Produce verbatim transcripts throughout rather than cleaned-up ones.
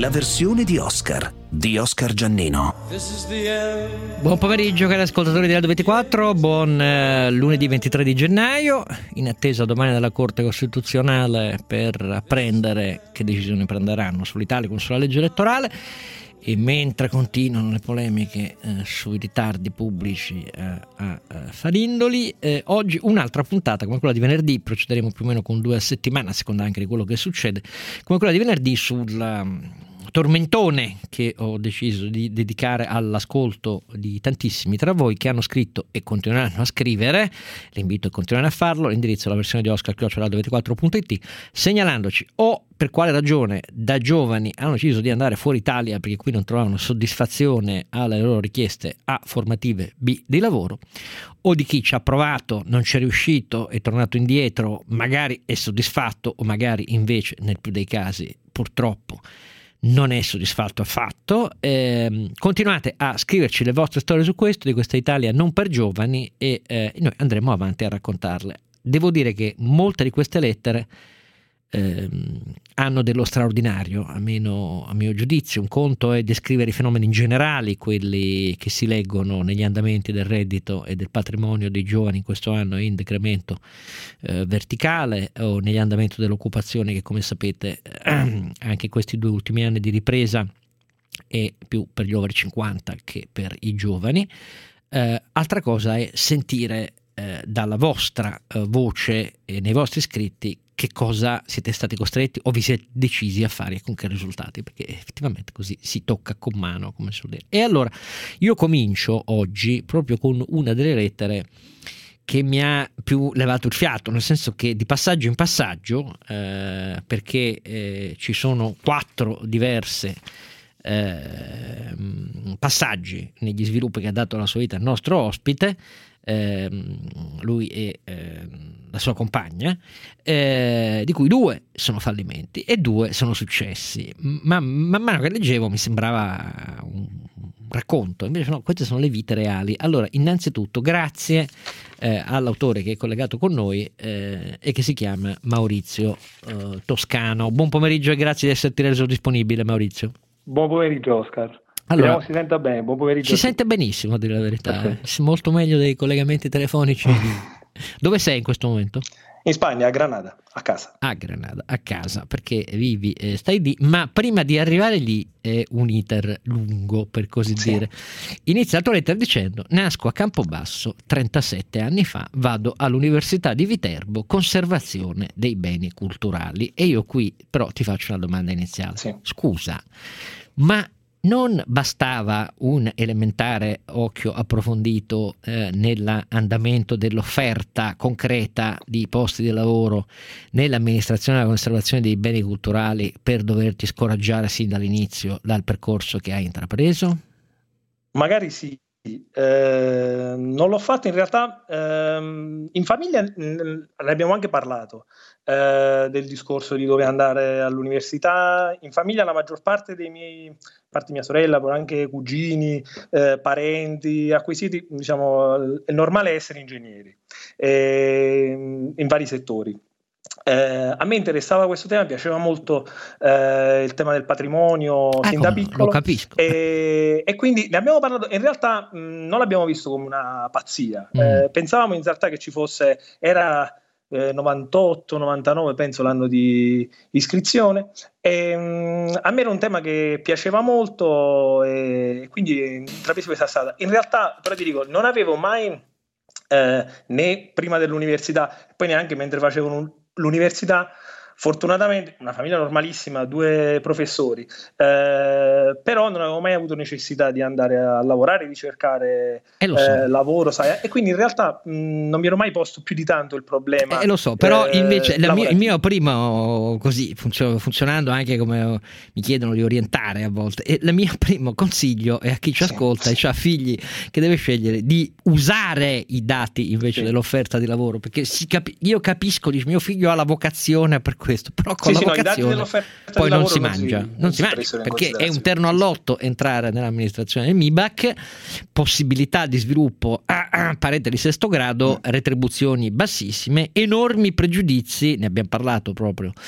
la versione di Oscar di Oscar Giannino. Buon pomeriggio cari ascoltatori di Radio ventiquattro, buon eh, lunedì ventitré di gennaio, in attesa domani dalla Corte Costituzionale per apprendere che decisioni prenderanno sull'Italicum, sulla legge elettorale. E mentre continuano le polemiche eh, sui ritardi pubblici eh, a, a Farindoli, eh, oggi un'altra puntata come quella di venerdì, procederemo più o meno con due a settimana a seconda anche di quello che succede, come quella di venerdì sul um, tormentone che ho deciso di dedicare all'ascolto di tantissimi tra voi che hanno scritto e continueranno a scrivere. L'invito è continuare a farlo, l'indirizzo è la versione di Oscar chiocciola radio ventiquattro punto it, segnalandoci o per quale ragione da giovani hanno deciso di andare fuori Italia perché qui non trovavano soddisfazione alle loro richieste A formative, B di lavoro, o di chi ci ha provato, non ci è riuscito, è tornato indietro, magari è soddisfatto o magari invece nel più dei casi purtroppo non è soddisfatto affatto. Eh, continuate a scriverci le vostre storie su questo, di questa Italia non per giovani, e eh, noi andremo avanti a raccontarle. Devo dire che molte di queste lettere eh, hanno dello straordinario, almeno a mio giudizio. Un conto è descrivere i fenomeni in generali, quelli che si leggono negli andamenti del reddito e del patrimonio dei giovani in questo anno in decremento eh, verticale, o negli andamenti dell'occupazione che, come sapete, eh, anche questi due ultimi anni di ripresa è più per gli over cinquanta che per i giovani. Eh, altra cosa è sentire eh, dalla vostra eh, voce e nei vostri scritti che cosa siete stati costretti o vi siete decisi a fare e con che risultati, perché effettivamente così si tocca con mano, come si suol dire. E allora io comincio oggi proprio con una delle lettere che mi ha più levato il fiato, nel senso che di passaggio in passaggio, eh, perché eh, ci sono quattro diverse eh, passaggi negli sviluppi che ha dato la sua vita il nostro ospite, eh, lui e eh, la sua compagna, eh, di cui due sono fallimenti e due sono successi. Ma man mano che leggevo mi sembrava un racconto, invece no, queste sono le vite reali. Allora, innanzitutto grazie eh, all'autore che è collegato con noi eh, e che si chiama Maurizio eh, Toscano. Buon pomeriggio e grazie di esserti reso disponibile, Maurizio. Buon pomeriggio, Oscar. Allora, Speriamo si senta bene. Buon pomeriggio. Si sente benissimo, a dire la verità, Perfetto. molto meglio dei collegamenti telefonici. Dove sei in questo momento? In Spagna, a Granada, a casa. A Granada, a casa, perché vivi, eh, stai lì, ma prima di arrivare lì è un iter lungo, per così Sì. dire. Inizia la tua lettera dicendo: nasco a Campobasso trentasette anni fa, vado all'Università di Viterbo, conservazione dei beni culturali. E io qui però ti faccio una domanda iniziale. Sì. Scusa, ma non bastava un elementare occhio approfondito eh, nell'andamento dell'offerta concreta di posti di lavoro nell'amministrazione e la conservazione dei beni culturali per doverti scoraggiare sin dall'inizio dal percorso che hai intrapreso? Magari sì. Eh, non l'ho fatto in realtà. Ehm, in famiglia mh, ne abbiamo anche parlato eh, del discorso di dove andare all'università. In famiglia la maggior parte dei miei, a parte mia sorella, poi anche cugini, eh, parenti acquisiti, diciamo, è normale essere ingegneri eh, in vari settori. Eh, a me interessava questo tema, piaceva molto eh, il tema del patrimonio Ah, sin da come no, piccolo, lo capisco. e, e quindi ne abbiamo parlato. In realtà mh, non l'abbiamo visto come una pazzia. Mm. Eh, pensavamo in realtà che ci fosse, era eh, novantotto novantanove penso l'anno di iscrizione, e mh, a me era un tema che piaceva molto e quindi intrapresi questa strada. In realtà però ti dico, non avevo mai eh, né prima dell'università, poi neanche mentre facevo un l'università, fortunatamente una famiglia normalissima, due professori, eh, però non avevo mai avuto necessità di andare a lavorare, di cercare Eh, lo so. eh, lavoro, sai, e quindi in realtà mh, non mi ero mai posto più di tanto il problema. Eh, lo so, però eh, invece la mia, il lavorativo. mio primo, così funzio- funzionando anche come mi chiedono di orientare a volte, e il mio primo consiglio è a chi ci Sì. ascolta e ha figli che deve scegliere di usare i dati invece Sì. dell'offerta di lavoro, perché si capi- io capisco, dice, mio figlio ha la vocazione per questo, però con Sì, la sì, no, i dati vocazione dell'offerta poi di non lavoro si non mangia, si- non non si si mangia prendono in perché è un considerazione. terno all'otto entrare nell'amministrazione del M I B A C, possibilità di sviluppo a, a parete di sesto grado, retribuzioni bassissime, enormi pregiudizi, ne abbiamo parlato proprio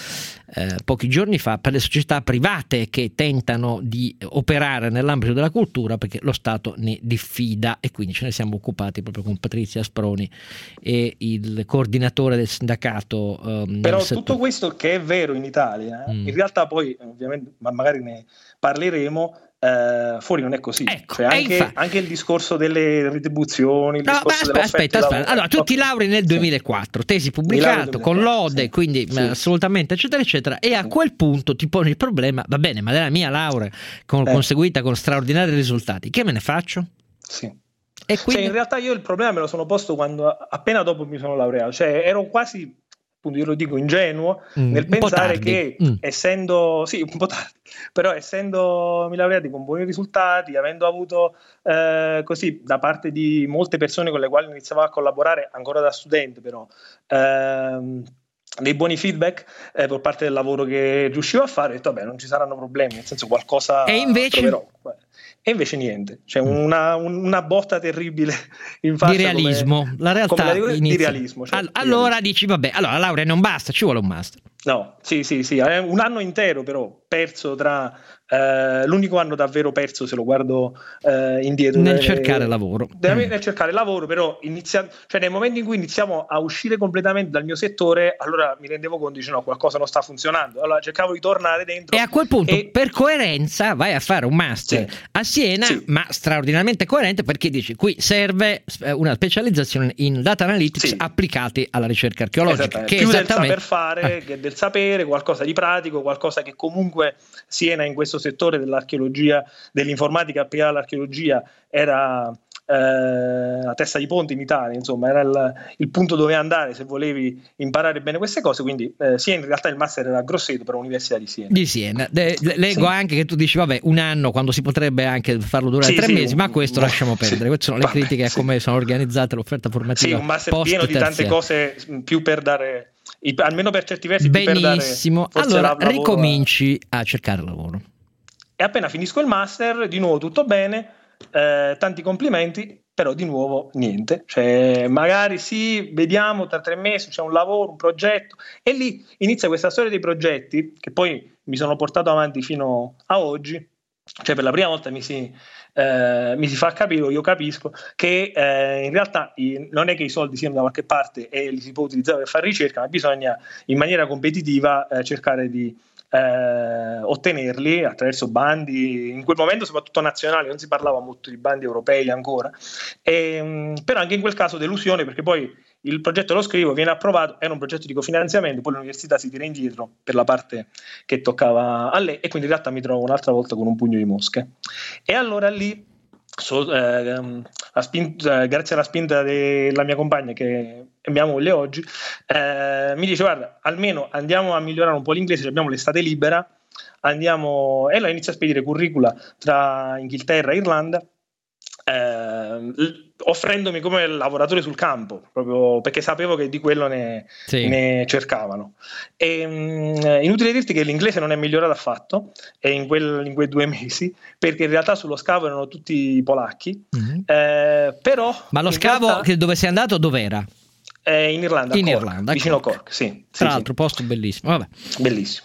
eh, pochi giorni fa per le società private che tentano di operare nell'ambito della cultura, perché lo Stato ne diffida, e quindi ce ne siamo occupati proprio con Patrizia Asproni e il coordinatore del sindacato. Um, Però settore. Tutto questo che è vero in Italia, eh, mm. in realtà poi ovviamente, ma magari ne parleremo, Eh, fuori non è così, ecco, cioè anche, infa- anche il discorso delle retribuzioni, il no, discorso aspetta, aspetta, aspetta. Allora, tu ti lauri nel duemilaquattro, tesi pubblicato con lode, sì. quindi sì. assolutamente eccetera eccetera, e a quel punto ti poni il problema, va bene, ma della mia laurea con, eh. conseguita con straordinari risultati, che me ne faccio? Sì. E quindi... cioè, in realtà io il problema me lo sono posto quando appena dopo mi sono laureato, cioè ero quasi, appunto io lo dico, ingenuo mm, nel pensare che mm. essendo sì un po' tardi, però essendo mi laureati con buoni risultati, avendo avuto eh, così da parte di molte persone con le quali iniziavo a collaborare ancora da studente, però ehm, dei buoni feedback eh, per parte del lavoro che riuscivo a fare, ho detto vabbè, non ci saranno problemi, nel senso qualcosa e invece... troverò. E invece niente, c'è cioè una, una botta terribile in faccia di realismo, come, la realtà come la, di realismo. Cioè, All- allora realismo. dici vabbè, allora la laurea non basta, ci vuole un master. No, sì, sì, sì, un anno intero però perso tra eh, l'unico anno davvero perso se lo guardo eh, indietro nel eh, cercare lavoro nel mm. cercare lavoro, però inizia, cioè nel momento in cui iniziamo a uscire completamente dal mio settore, allora mi rendevo conto, dice no, qualcosa non sta funzionando, allora cercavo di tornare dentro e a quel punto e... per coerenza vai a fare un master sì. a Siena, sì. ma straordinariamente coerente, perché dici qui serve una specializzazione in data analytics sì. applicati alla ricerca archeologica, che più esattamente... del saper fare ah. che del sapere, qualcosa di pratico, qualcosa che comunque Siena in questo settore dell'archeologia, dell'informatica applicata all'archeologia era eh, la testa di ponte in Italia, insomma era il, il punto dove andare se volevi imparare bene queste cose, quindi eh, Siena in realtà il master era a Grosseto per l'Università di Siena. Di Siena. De, leggo sì. anche che tu dici vabbè un anno quando si potrebbe anche farlo durare sì, tre sì, mesi, un, ma questo un, lasciamo perdere, sì. queste sono le vabbè, critiche a come sono organizzate l'offerta formativa. Sì, un master pieno di tante cose più per dare... I, almeno per certi versi benissimo, allora ricominci a... a cercare lavoro e appena finisco il master di nuovo tutto bene, eh, tanti complimenti, però di nuovo niente, cioè magari sì, vediamo tra tre mesi c'è un lavoro, un progetto, e lì inizia questa storia dei progetti che poi mi sono portato avanti fino a oggi. Cioè per la prima volta mi si, eh, mi si fa capire, io capisco che eh, in realtà i, non è che i soldi siano da qualche parte e li si può utilizzare per fare ricerca, ma bisogna in maniera competitiva eh, cercare di eh, ottenerli attraverso bandi, in quel momento soprattutto nazionali, non si parlava molto di bandi europei ancora, e, però anche in quel caso delusione, perché poi il progetto lo scrivo, viene approvato, era un progetto di cofinanziamento, poi l'università si tira indietro per la parte che toccava a lei e quindi in realtà mi trovo un'altra volta con un pugno di mosche. E allora lì, so, eh, la spinta, grazie alla spinta della mia compagna che è mia moglie oggi, eh, mi dice guarda, almeno andiamo a migliorare un po' l'inglese, abbiamo l'estate libera, andiamo, e lei inizia a spedire curricula tra Inghilterra e Irlanda, Eh, offrendomi come lavoratore sul campo, proprio perché sapevo che di quello ne, sì. ne cercavano. E, mh, inutile dirti che l'inglese non è migliorato affatto e in, quel, in quei due mesi, perché in realtà sullo scavo erano tutti polacchi, mm-hmm. eh, però ma lo scavo realtà, che dove sei andato dov'era? Eh, in Irlanda, in Cork, Irlanda vicino Cork. Cork, sì, tra sì, l'altro sì. posto bellissimo. Vabbè. Bellissimo.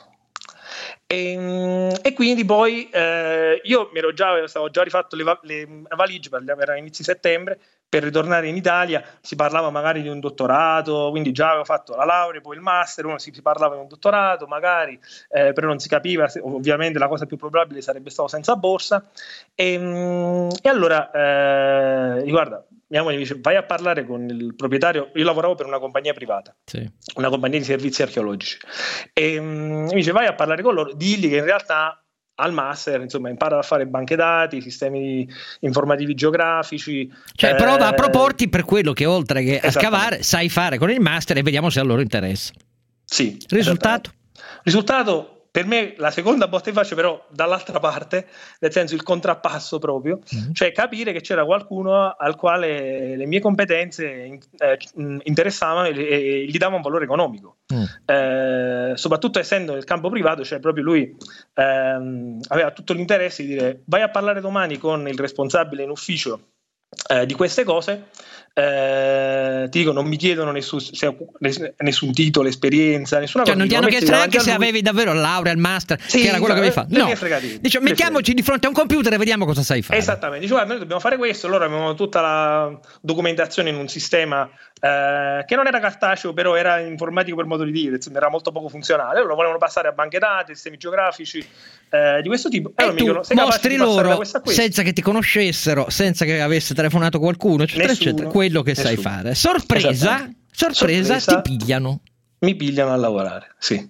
E, e quindi poi eh, io mi ero già, stavo già rifatto le, le valigie, era inizi settembre, per ritornare in Italia. Si parlava magari di un dottorato, quindi già avevo fatto la laurea, poi il master, uno si, si parlava di un dottorato magari, eh, però non si capiva, ovviamente la cosa più probabile sarebbe stato senza borsa, e, e allora eh, guarda, mia moglie mi dice vai a parlare con il proprietario, io lavoravo per una compagnia privata, sì. una compagnia di servizi archeologici, e um, mi dice vai a parlare con loro, digli che in realtà al master insomma impara a fare banche dati, sistemi informativi geografici, cioè eh, prova a proporti per quello che oltre che a scavare sai fare con il master, e vediamo se a loro interessa. Sì, risultato? Risultato per me la seconda botta in faccia, però dall'altra parte, nel senso il contrappasso proprio, mm-hmm. cioè capire che c'era qualcuno al quale le mie competenze eh, interessavano e, e gli dava un valore economico, mm. eh, soprattutto essendo nel campo privato, cioè proprio lui ehm, aveva tutto l'interesse di dire vai a parlare domani con il responsabile in ufficio eh, di queste cose, Eh, ti dico, non mi chiedono nessun, se, nessun titolo, esperienza, nessuna cioè, cosa. Non ti hanno chiesto neanche se avevi davvero il laurea, il master, sì, che era quello che avevi fatto. No, dice, mettiamoci di fronte a un computer e vediamo cosa sai fare. Esattamente, dice, guarda, noi dobbiamo fare questo. Allora avevamo tutta la documentazione in un sistema eh, che non era cartaceo, però era informatico per modo di dire, insomma, era molto poco funzionale. Allora volevano passare a banche dati, sistemi geografici eh, di questo tipo. E allora tu mi dicono, sei mostri loro senza che ti conoscessero, senza che avesse telefonato qualcuno, eccetera, nessuno, eccetera, quello che nessuno. sai fare. Sorpresa, sorpresa, sorpresa, ti pigliano. Mi pigliano a lavorare, sì.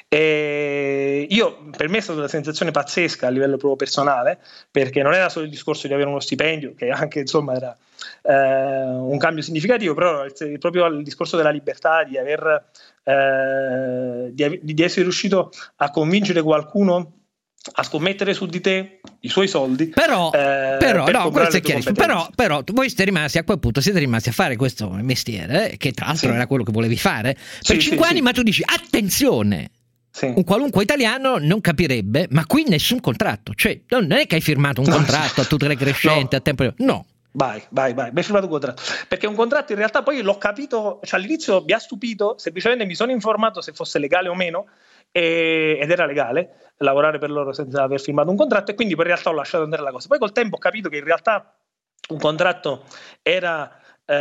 E io, per me è stata una sensazione pazzesca a livello proprio personale, perché non era solo il discorso di avere uno stipendio, che anche insomma era eh, un cambio significativo, però il, proprio il discorso della libertà, di aver eh, di, di essere riuscito a convincere qualcuno a scommettere su di te i suoi soldi, però, eh, però per no, questo è chiarissimo. Però, però voi siete rimasti a quel punto, siete rimasti a fare questo mestiere, eh, che tra l'altro sì. era quello che volevi fare per sì, cinque sì, anni, sì. ma tu dici attenzione, sì. un qualunque italiano non capirebbe, ma qui nessun contratto, cioè non è che hai firmato un no. contratto a tutte le crescenti, no. a tempo no. Vai, vai, vai, mi hai firmato un contratto. Perché un contratto in realtà poi l'ho capito, cioè all'inizio mi ha stupito, semplicemente mi sono informato se fosse legale o meno, e, ed era legale lavorare per loro senza aver firmato un contratto, e quindi poi in realtà ho lasciato andare la cosa. Poi col tempo ho capito che in realtà un contratto era,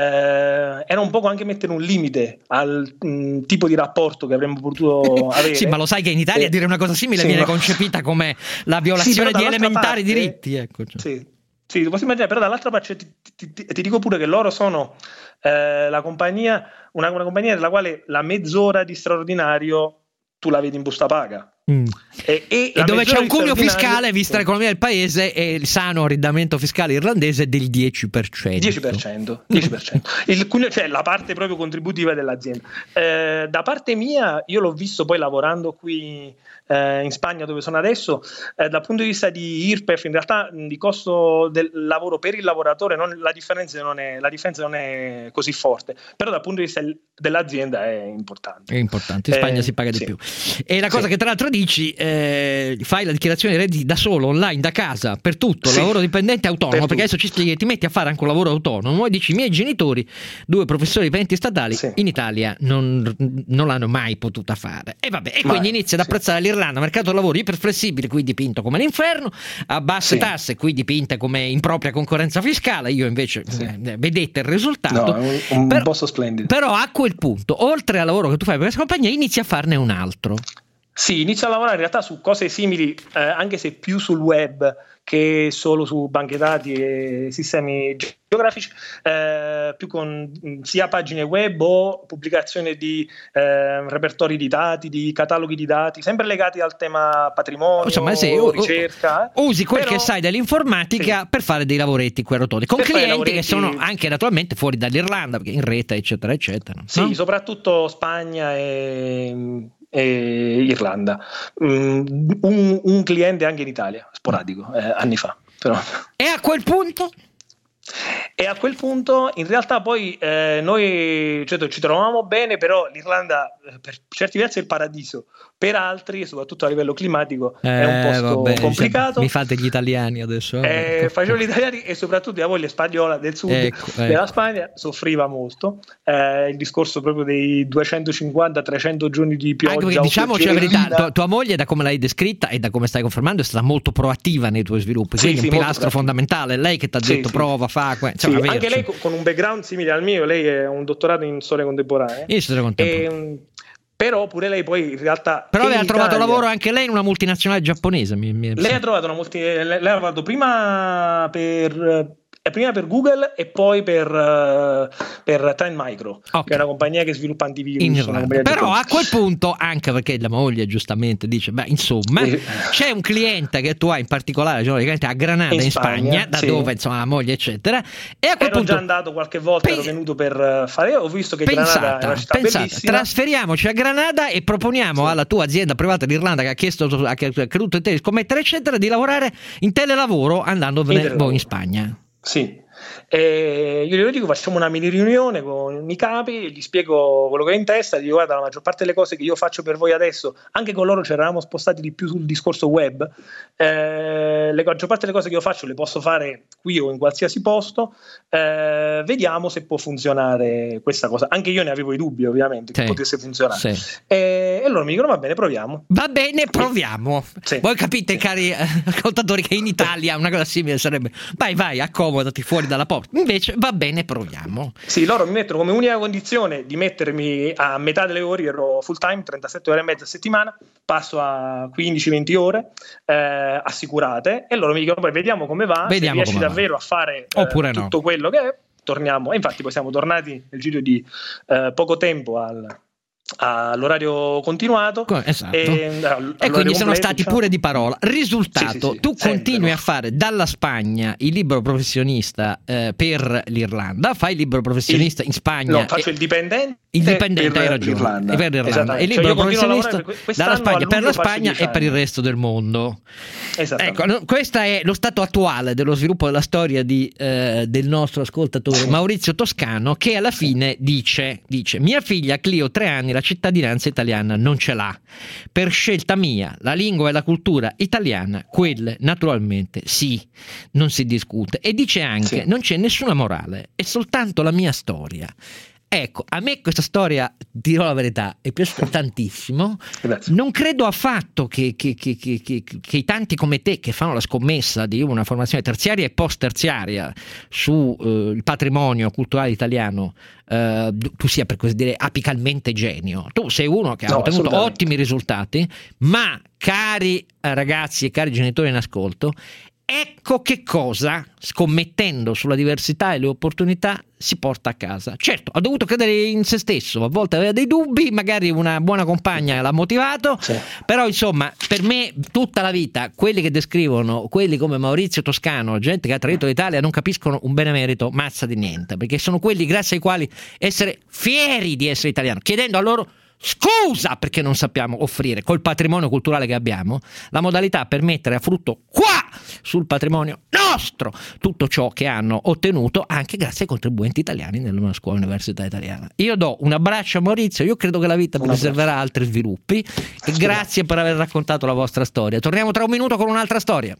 eh, era un poco anche mettere un limite al mh, tipo di rapporto che avremmo potuto avere. Sì, ma lo sai che in Italia eh, dire una cosa simile sì, viene no. concepita come la violazione sì, di elementari parte, diritti. Ecco, cioè. Sì. Sì, lo posso immaginare, però dall'altra parte ti, ti, ti, ti dico pure che loro sono eh, la compagnia, una, una compagnia nella quale la mezz'ora di straordinario tu la vedi in busta paga. Mm. E, e, e dove c'è un cuneo fiscale, vista sì. l'economia del paese, e il sano orientamento fiscale irlandese del dieci per cento. dieci per cento, dieci per cento. Il cuneo, cioè la parte proprio contributiva dell'azienda. Eh, da parte mia, io l'ho visto poi lavorando qui eh, in Spagna, dove sono adesso, eh, dal punto di vista di I R P E F, in realtà di costo del lavoro per il lavoratore non, la, differenza non è, la differenza non è così forte, però dal punto di vista dell'azienda è importante. È importante, in Spagna eh, si paga di sì. più. E la cosa sì. che tra l'altro dici, eh, fai la dichiarazione dei redditi da solo, online, da casa, per tutto, sì. lavoro dipendente autonomo, per perché tutto. Adesso ci spieghi, ti metti a fare anche un lavoro autonomo e dici, i miei genitori, due professori dipendenti statali, sì. in Italia non, non l'hanno mai potuta fare. E vabbè, e mai. Quindi inizi ad apprezzare sì. l'Irlanda, mercato del lavoro iperflessibile, qui dipinto come l'inferno, a basse sì. tasse, qui dipinta come impropria concorrenza fiscale, io invece, sì. eh, vedete il risultato. No, un, un però, posto splendido. Però a quel punto, oltre al lavoro che tu fai per questa compagnia, inizi a farne un altro. Sì, inizio a lavorare in realtà su cose simili, eh, anche se più sul web che solo su banche dati e sistemi geografici, eh, più con sia pagine web o pubblicazione di eh, repertori di dati, di cataloghi di dati, sempre legati al tema patrimonio, insomma, sì, o ricerca. Usi quel però, che sai dell'informatica sì. per fare dei lavoretti qui a rotoli, con per clienti lavoretti... che sono anche naturalmente fuori dall'Irlanda, perché in rete, eccetera, eccetera. Sì, no? Soprattutto Spagna e... e Irlanda, um, un, un cliente anche in Italia, sporadico, eh, anni fa. Però. E a quel punto? E a quel punto in realtà poi eh, noi certo, ci trovavamo bene, però l'Irlanda per certi versi è il paradiso, per altri, soprattutto a livello climatico, eh, è un posto vabbè, complicato. Mi fate gli italiani adesso. Eh, facevo gli italiani e soprattutto la voglia spagnola del sud ecco, ecco. della Spagna soffriva molto. Eh, il discorso proprio dei duecentocinquanta trecento giorni di pioggia. Anche perché diciamoci la verità, tua, tua moglie, da come l'hai descritta e da come stai confermando, è stata molto proattiva nei tuoi sviluppi, sì, quindi sì, un pilastro fondamentale. Lei che ti ha sì, detto sì. prova, fa, insomma, sì, anche lei con un background simile al mio, lei è un dottorato in storia contemporanea. In storia contemporanea. E, però pure lei poi in realtà però lei ha Italia, trovato lavoro anche lei in una multinazionale giapponese. Mi, mi... Lei ha trovato una multi, lei, lei ha lavorato prima per prima per Google e poi per, uh, per Trend Micro, okay. che è una compagnia che sviluppa antivirus. Però a quel punto, anche perché la moglie giustamente dice, beh, insomma, eh. c'è un cliente che tu hai in particolare, cioè, a Granada in, in Spagna, Spagna, da sì. dove insomma la moglie eccetera. E a quel ero punto, già andato qualche volta, ero venuto per fare, ho visto che pensata, Granada è una città pensata, bellissima. Trasferiamoci a Granada e proponiamo sì. alla tua azienda privata d'Irlanda che ha chiesto, ha creduto in te di scommettere eccetera, di lavorare in telelavoro andando in, in Spagna. Sì. E io glielo dico, facciamo una mini riunione con i capi, gli spiego quello che ho in testa, gli dico guarda, la maggior parte delle cose che io faccio per voi adesso, anche con loro ci eravamo spostati di più sul discorso web, eh, la maggior parte delle cose che io faccio le posso fare qui o in qualsiasi posto, eh, vediamo se può funzionare questa cosa. Anche io ne avevo i dubbi ovviamente che sì, potesse funzionare, sì. e, e loro mi dicono va bene, proviamo. Va bene, proviamo. Sì. Voi capite, cari ascoltatori, che in Italia una cosa simile sarebbe vai vai accomodati fuori dalla porta, invece va bene, proviamo. Sì, loro mi mettono come unica condizione di mettermi a metà delle ore, ero full time, trentasette ore e mezza a settimana, passo a quindici venti ore eh, assicurate, e loro mi dicono poi vediamo come va, vediamo se riesci davvero va. a fare eh, oppure tutto no. quello che è, torniamo. E infatti poi siamo tornati nel giro di eh, poco tempo al all'orario continuato, esatto. e, e quindi sono stati diciamo. pure di parola. Risultato, sì, sì, sì, tu sempre. continui a fare dalla Spagna il libero professionista eh, per l'Irlanda, fai il libero professionista il, in Spagna, no, faccio il dipendente il dipendente per hai ragione l'Irlanda. per l'Irlanda, e il libero cioè professionista dalla Spagna per la Spagna e per il resto del mondo. Ecco, questo è lo stato attuale dello sviluppo della storia di, eh, del nostro ascoltatore Maurizio Toscano, che alla fine dice, dice mia figlia Clio, tre anni, la cittadinanza italiana non ce l'ha, per scelta mia, la lingua e la cultura italiana, quelle naturalmente sì, non si discute, e dice anche sì. non c'è nessuna morale, è soltanto la mia storia. Ecco, a me questa storia, dirò la verità, è piaciuta tantissimo. Grazie. Non credo affatto che, che, che, che, che, che i tanti come te che fanno la scommessa di una formazione terziaria e post terziaria sul eh, patrimonio culturale italiano eh, tu sia, per così dire, apicalmente genio. Tu sei uno che ha no, ottenuto ottimi risultati, ma cari ragazzi e cari genitori in ascolto, ecco che cosa, scommettendo sulla diversità e le opportunità, si porta a casa. Certo, ha dovuto credere in se stesso, a volte aveva dei dubbi, magari una buona compagna l'ha motivato, sì. però insomma, per me tutta la vita quelli che descrivono, quelli come Maurizio Toscano, gente che ha tradito l'Italia, non capiscono un benemerito mazza di niente, perché sono quelli grazie ai quali essere fieri di essere italiano, chiedendo a loro scusa perché non sappiamo offrire col patrimonio culturale che abbiamo la modalità per mettere a frutto qua sul patrimonio nostro tutto ciò che hanno ottenuto anche grazie ai contribuenti italiani nella scuola università italiana. Io do un abbraccio a Maurizio, io credo che la vita preserverà altri sviluppi e grazie per aver raccontato la vostra storia. Torniamo tra un minuto con un'altra storia.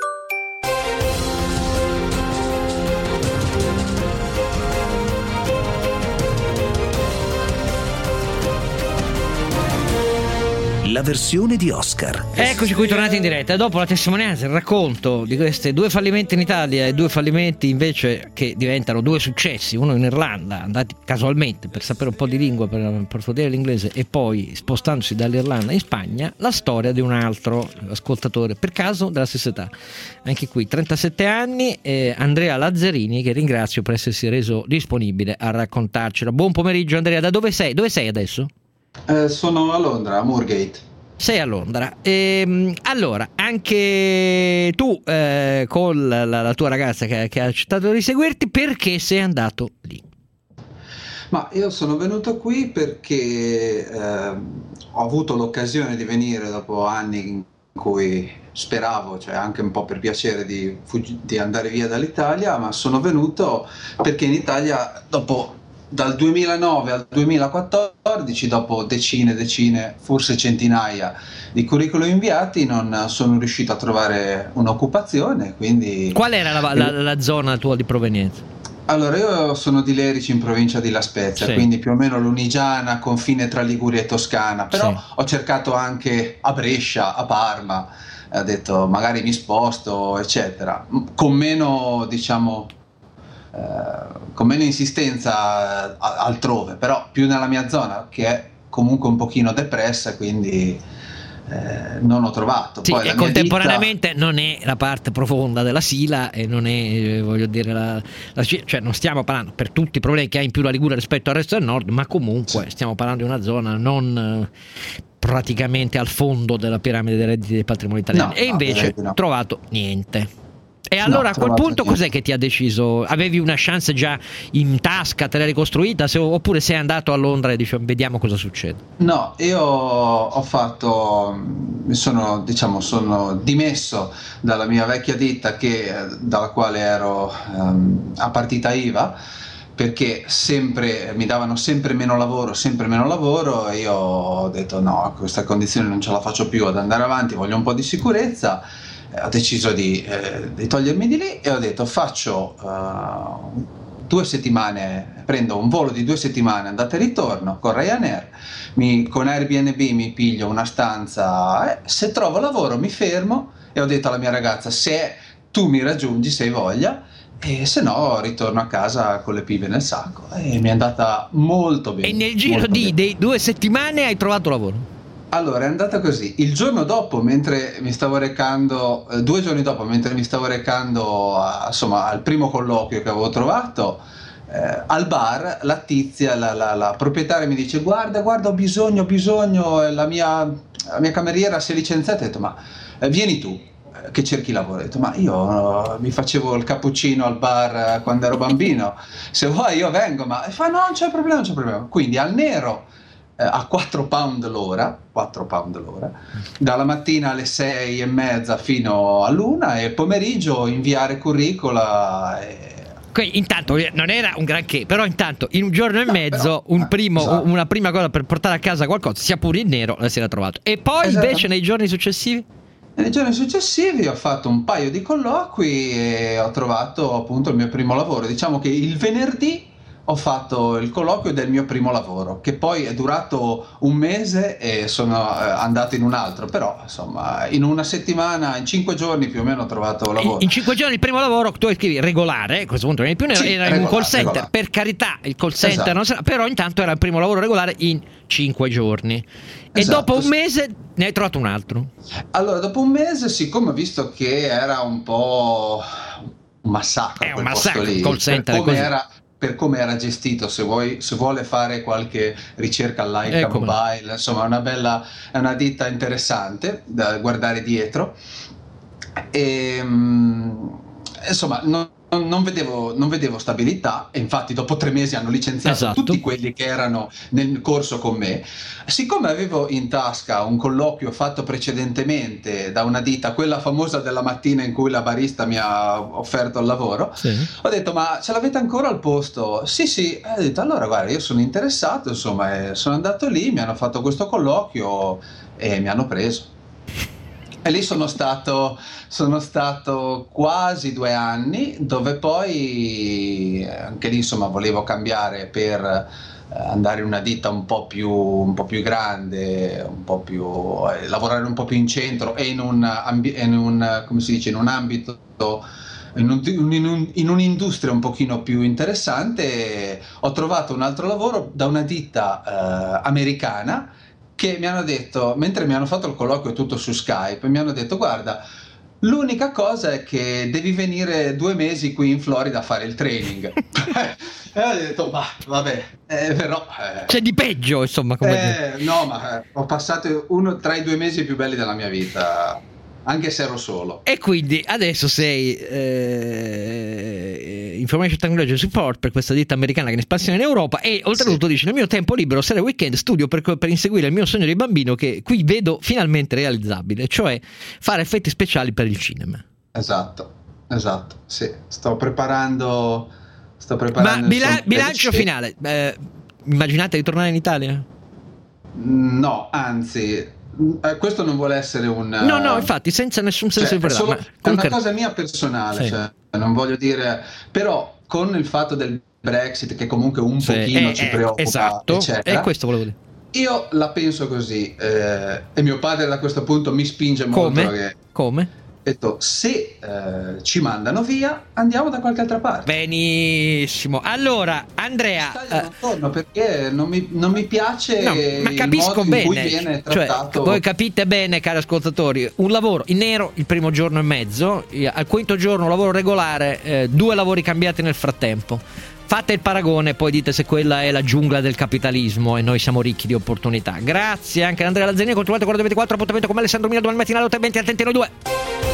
La versione di Oscar. Eccoci qui tornati in diretta. Dopo la testimonianza, il racconto di questi due fallimenti in Italia e due fallimenti invece che diventano due successi, uno in Irlanda, andati casualmente per sapere un po' di lingua, per approfondire l'inglese, e poi spostandosi dall'Irlanda in Spagna, la storia di un altro ascoltatore, per caso della stessa età, anche qui trentasette anni, eh, Andrea Lazzarini, che ringrazio per essersi reso disponibile a raccontarcela. Buon pomeriggio Andrea, da dove sei? Dove sei adesso? Eh, sono a Londra, a Moorgate. Sei a Londra. Ehm, allora, anche tu eh, con la, la tua ragazza che, che ha accettato di seguirti, perché sei andato lì? Ma io sono venuto qui perché eh, ho avuto l'occasione di venire dopo anni in cui speravo, cioè anche un po' per piacere, di, fuggi- di andare via dall'Italia, ma sono venuto perché in Italia dopo dal duemilanove al duemilaquattordici, dopo decine e decine, forse centinaia di curriculum inviati, non sono riuscito a trovare un'occupazione, quindi... Qual era la, la, la zona tua di provenienza? Allora, io sono di Lerici in provincia di La Spezia, sì. quindi più o meno Lunigiana, confine tra Liguria e Toscana, però sì. ho cercato anche a Brescia, a Parma, ho detto magari mi sposto, eccetera, con meno, diciamo... Uh, con meno insistenza altrove, però più nella mia zona, che è comunque un pochino depressa, quindi eh, non ho trovato. Sì, Poi e contemporaneamente vita... non è la parte profonda della Sila e non è, voglio dire, la, la, cioè non stiamo parlando per tutti i problemi che ha in più la Liguria rispetto al resto del nord, ma comunque sì. stiamo parlando di una zona non praticamente al fondo della piramide dei redditi del patrimonio italiano, no, e invece no, no. trovato niente. E allora No, a quel trovato punto niente. cos'è che ti ha deciso? Avevi una chance già in tasca, te l'hai ricostruita, se- oppure sei andato a Londra e dici vediamo cosa succede? No, io ho fatto, mi sono, diciamo, sono dimesso dalla mia vecchia ditta che, dalla quale ero ehm, a partita I V A, perché sempre, mi davano sempre meno lavoro, sempre meno lavoro, e io ho detto no, a questa condizione non ce la faccio più ad andare avanti, voglio un po' di sicurezza. Eh, ho deciso di, eh, di togliermi di lì e ho detto faccio eh, due settimane, prendo un volo di due settimane andata e ritorno con Ryanair, mi, con Airbnb mi piglio una stanza, eh, se trovo lavoro mi fermo, e ho detto alla mia ragazza se tu mi raggiungi se hai voglia, e se no ritorno a casa con le pive nel sacco, e mi è andata molto bene. E nel giro molto di bene. dei due settimane hai trovato lavoro? Allora, è andata così. Il giorno dopo, mentre mi stavo recando, eh, due giorni dopo, mentre mi stavo recando a- insomma, al primo colloquio che avevo trovato, eh, al bar, la tizia, la, la- la proprietaria mi dice guarda, guarda, ho bisogno, ho bisogno, eh, la mia, la mia cameriera si è licenziata. Ho detto ma eh, vieni tu, eh, che cerchi lavoro. Ho detto ma io eh, mi facevo il cappuccino al bar eh, quando ero bambino, se vuoi io vengo, ma e fa no, non c'è problema, non c'è problema. Quindi al nero, eh, a quattro pound l'ora, quattro pound l'ora, dalla mattina alle sei e mezza fino all'una, e il pomeriggio inviare curricula. E... Que- Intanto eh, non era un granché, però intanto in un giorno e No, mezzo però, un primo, esatto. una prima cosa per portare a casa qualcosa, sia pure in nero, la si era trovato. E poi Esatto. invece nei giorni successivi? E nei giorni successivi ho fatto un paio di colloqui e ho trovato appunto il mio primo lavoro. Diciamo che il venerdì ho fatto il colloquio del mio primo lavoro, che poi è durato un mese e sono eh, andato in un altro, però insomma in una settimana, in cinque giorni più o meno ho trovato In, lavoro. in cinque giorni il primo lavoro tu scrivi regolare, a questo punto non è più nero, Sì, era in un regolare, call center, regolare. per carità il call center Esatto. non sarà, però intanto era il primo lavoro regolare in cinque giorni. E Esatto, dopo un sì. mese ne hai trovato un altro. Allora, dopo un mese, siccome ho visto che era un po' un massacro, È un quel massacro, posto lì, call center è per come così. era, per come era gestito, se vuoi, se vuole fare qualche ricerca all'I C A Ecco. Mobile, insomma, è una bella, è una ditta interessante da guardare dietro. E, mm, insomma, non, non vedevo, non vedevo stabilità, e infatti dopo tre mesi hanno licenziato Esatto. tutti quelli che erano nel corso con me. Siccome avevo in tasca un colloquio fatto precedentemente da una ditta, quella famosa della mattina in cui la barista mi ha offerto il lavoro, Sì. ho detto ma ce l'avete ancora al posto? Sì sì, e ho detto allora guarda, io sono interessato, insomma, e sono andato lì, mi hanno fatto questo colloquio e mi hanno preso. E lì sono stato, sono stato quasi due anni, dove poi eh, anche lì insomma volevo cambiare per eh, andare in una ditta un po' più, un po' più grande, un po' più, eh, lavorare un po' più in centro e in un, ambi- in un, come si dice, in un ambito, in, un, in, un, in un'industria un pochino più interessante. Ho trovato un altro lavoro da una ditta eh, americana, che mi hanno detto, mentre mi hanno fatto il colloquio tutto su Skype, mi hanno detto guarda, l'unica cosa è che devi venire due mesi qui in Florida a fare il training. E ho detto ma vabbè, eh, però eh, C'è di peggio, insomma, come dire. eh, no, ma eh, ho passato uno tra i due mesi più belli della mia vita, anche se ero solo. E quindi adesso sei eh, Information Technology Support per questa ditta americana che è in espansione in Europa, e oltretutto Sì. dici nel mio tempo libero, sera e weekend, studio per, per inseguire il mio sogno di bambino, che qui vedo finalmente realizzabile, cioè fare effetti speciali per il cinema. Esatto, esatto, sì, sto preparando, sto preparando Ma bila- insomma, bilancio sì. finale, eh, immaginate di tornare in Italia? No, anzi, eh, questo non vuole essere un... No, no, infatti, senza nessun senso cioè, di è, verità, solo- ma è comunque- una cosa mia personale, Sì. cioè, non voglio dire, però con il fatto del Brexit, che comunque un Sì, pochino eh, ci eh, preoccupa, esatto, eccetera, e questo volevo dire. io la penso così, eh, e mio padre da questo punto mi spinge molto, Come? che Come? ha detto se eh, ci mandano via andiamo da qualche altra parte. Benissimo. Allora, Andrea, Italia eh, non torno perché non mi, non mi piace no, ma il capisco modo in cui bene, viene cioè, trattato. voi capite bene, cari ascoltatori, un lavoro in nero il primo giorno e mezzo, eh, al quinto giorno un lavoro regolare, eh, due lavori cambiati nel frattempo. Fate il paragone, poi dite se quella è la giungla del capitalismo e noi siamo ricchi di opportunità. Grazie anche ad Andrea Lazzanini, controllate quello ventiquattro, appuntamento con me Alessandro Mila domani mattina alle otto e venti, attenti noi due.